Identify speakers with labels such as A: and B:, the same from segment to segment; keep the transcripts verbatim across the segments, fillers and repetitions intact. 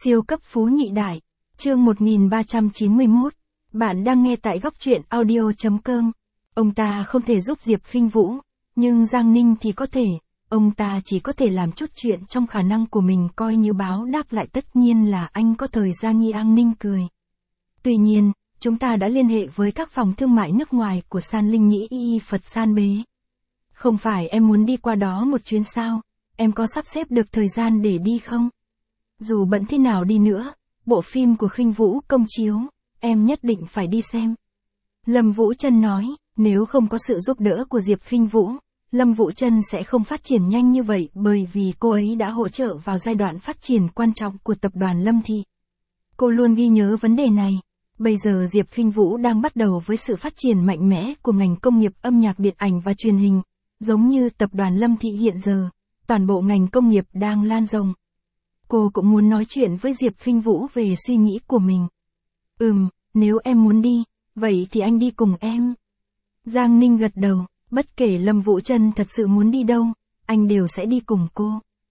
A: Siêu cấp phú nhị đại, chương một nghìn ba trăm chín mươi mốt, bạn đang nghe tại góc truyện audio chấm com. Ông ta không thể giúp Diệp Khinh Vũ, nhưng Giang Ninh thì có thể, ông ta chỉ có thể làm chút chuyện trong khả năng của mình coi như báo đáp lại, tất nhiên là anh có thời gian. Nghi An Ninh cười. Tuy nhiên, chúng ta đã liên hệ với các phòng thương mại nước ngoài của San Linh Nhĩ Y Phật San Bế. Không phải em muốn đi qua đó một chuyến sao, em có sắp xếp được thời gian để đi không? Dù bận thế nào đi nữa, bộ phim của Khinh Vũ công chiếu, em nhất định phải đi xem. Lâm Vũ Trân nói, nếu không có sự giúp đỡ của Diệp Khinh Vũ, Lâm Vũ Trân sẽ không phát triển nhanh như vậy, bởi vì cô ấy đã hỗ trợ vào giai đoạn phát triển quan trọng của tập đoàn Lâm Thị. Cô luôn ghi nhớ vấn đề này. Bây giờ Diệp Khinh Vũ đang bắt đầu với sự phát triển mạnh mẽ của ngành công nghiệp âm nhạc, điện ảnh và truyền hình, giống như tập đoàn Lâm Thị hiện giờ, toàn bộ ngành công nghiệp đang lan rộng. Cô cũng muốn nói chuyện với Diệp Khinh Vũ về suy nghĩ của mình. Ừm, nếu em muốn đi, vậy thì anh đi cùng em. Giang Ninh gật đầu, bất kể Lâm Vũ Trân thật sự muốn đi đâu, anh đều sẽ đi cùng cô.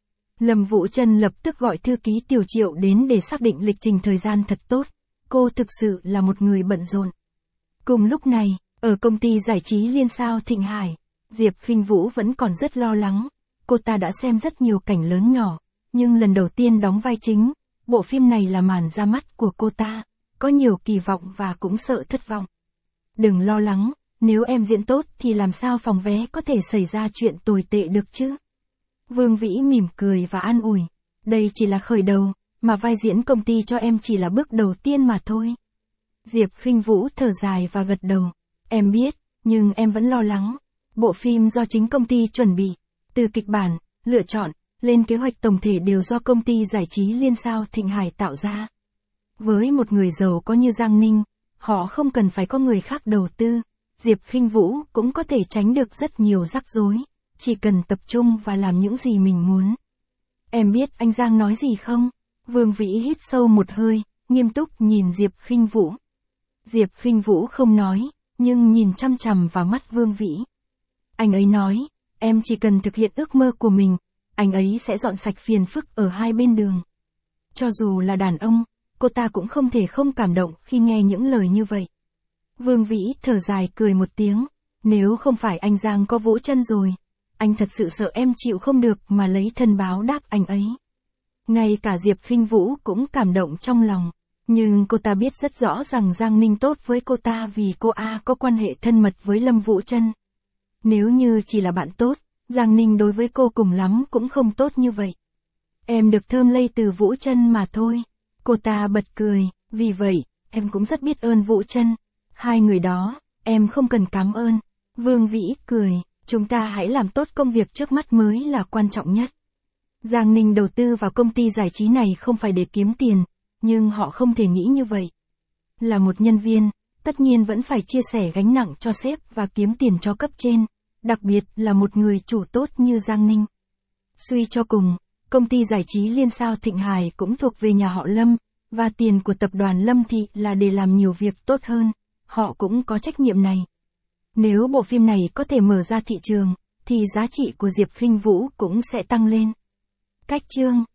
A: Lâm Vũ Trân lập tức gọi thư ký Tiểu Triệu đến để xác định lịch trình thời gian thật tốt. Cô thực sự là một người bận rộn. Cùng lúc này, ở công ty giải trí Liên Sao Thịnh Hải, Diệp Khinh Vũ vẫn còn rất lo lắng. Cô ta đã xem rất nhiều cảnh lớn nhỏ, nhưng lần đầu tiên đóng vai chính, bộ phim này là màn ra mắt của cô ta, có nhiều kỳ vọng và cũng sợ thất vọng. Đừng lo lắng, nếu em diễn tốt thì làm sao phòng vé có thể xảy ra chuyện tồi tệ được chứ? Vương Vĩ mỉm cười và an ủi, đây chỉ là khởi đầu, mà vai diễn công ty cho em chỉ là bước đầu tiên mà thôi. Diệp Khinh Vũ thở dài và gật đầu, em biết, nhưng em vẫn lo lắng. Bộ phim do chính công ty chuẩn bị, từ kịch bản, lựa chọn, lên kế hoạch tổng thể đều do công ty giải trí Liên Sao Thịnh Hải tạo ra. Với một người giàu có như Giang Ninh, họ không cần phải có người khác đầu tư, Diệp Khinh Vũ cũng có thể tránh được rất nhiều rắc rối, chỉ cần tập trung và làm những gì mình muốn. Em biết anh Giang nói gì không? Vương Vĩ hít sâu một hơi, nghiêm túc nhìn Diệp Khinh Vũ. Diệp Khinh Vũ không nói, nhưng nhìn chăm chằm vào mắt Vương Vĩ. Anh ấy nói, em chỉ cần thực hiện ước mơ của mình, anh ấy sẽ dọn sạch phiền phức ở hai bên đường. Cho dù là đàn ông, cô ta cũng không thể không cảm động khi nghe những lời như vậy. Vương Vĩ thở dài cười một tiếng, nếu không phải anh Giang có Vũ Trân rồi, anh thật sự sợ em chịu không được mà lấy thân báo đáp anh ấy. Ngay cả Diệp Khinh Vũ cũng cảm động trong lòng, nhưng cô ta biết rất rõ rằng Giang Ninh tốt với cô ta vì cô A có quan hệ thân mật với Lâm Vũ Trân. Nếu như chỉ là bạn tốt, Giang Ninh đối với cô cùng lắm cũng không tốt như vậy. Em được thơm lây từ Vũ Trân mà thôi. Cô ta bật cười, vì vậy, em cũng rất biết ơn Vũ Trân. Hai người đó, em không cần cảm ơn. Vương Vĩ cười, chúng ta hãy làm tốt công việc trước mắt mới là quan trọng nhất. Giang Ninh đầu tư vào công ty giải trí này không phải để kiếm tiền, nhưng họ không thể nghĩ như vậy. Là một nhân viên, tất nhiên vẫn phải chia sẻ gánh nặng cho sếp và kiếm tiền cho cấp trên, đặc biệt là một người chủ tốt như Giang Ninh. Suy cho cùng, công ty giải trí Liên Sao Thịnh Hải cũng thuộc về nhà họ Lâm, và tiền của tập đoàn Lâm Thị là để làm nhiều việc tốt hơn, họ cũng có trách nhiệm này. Nếu bộ phim này có thể mở ra thị trường, thì giá trị của Diệp Khinh Vũ cũng sẽ tăng lên. Cách chương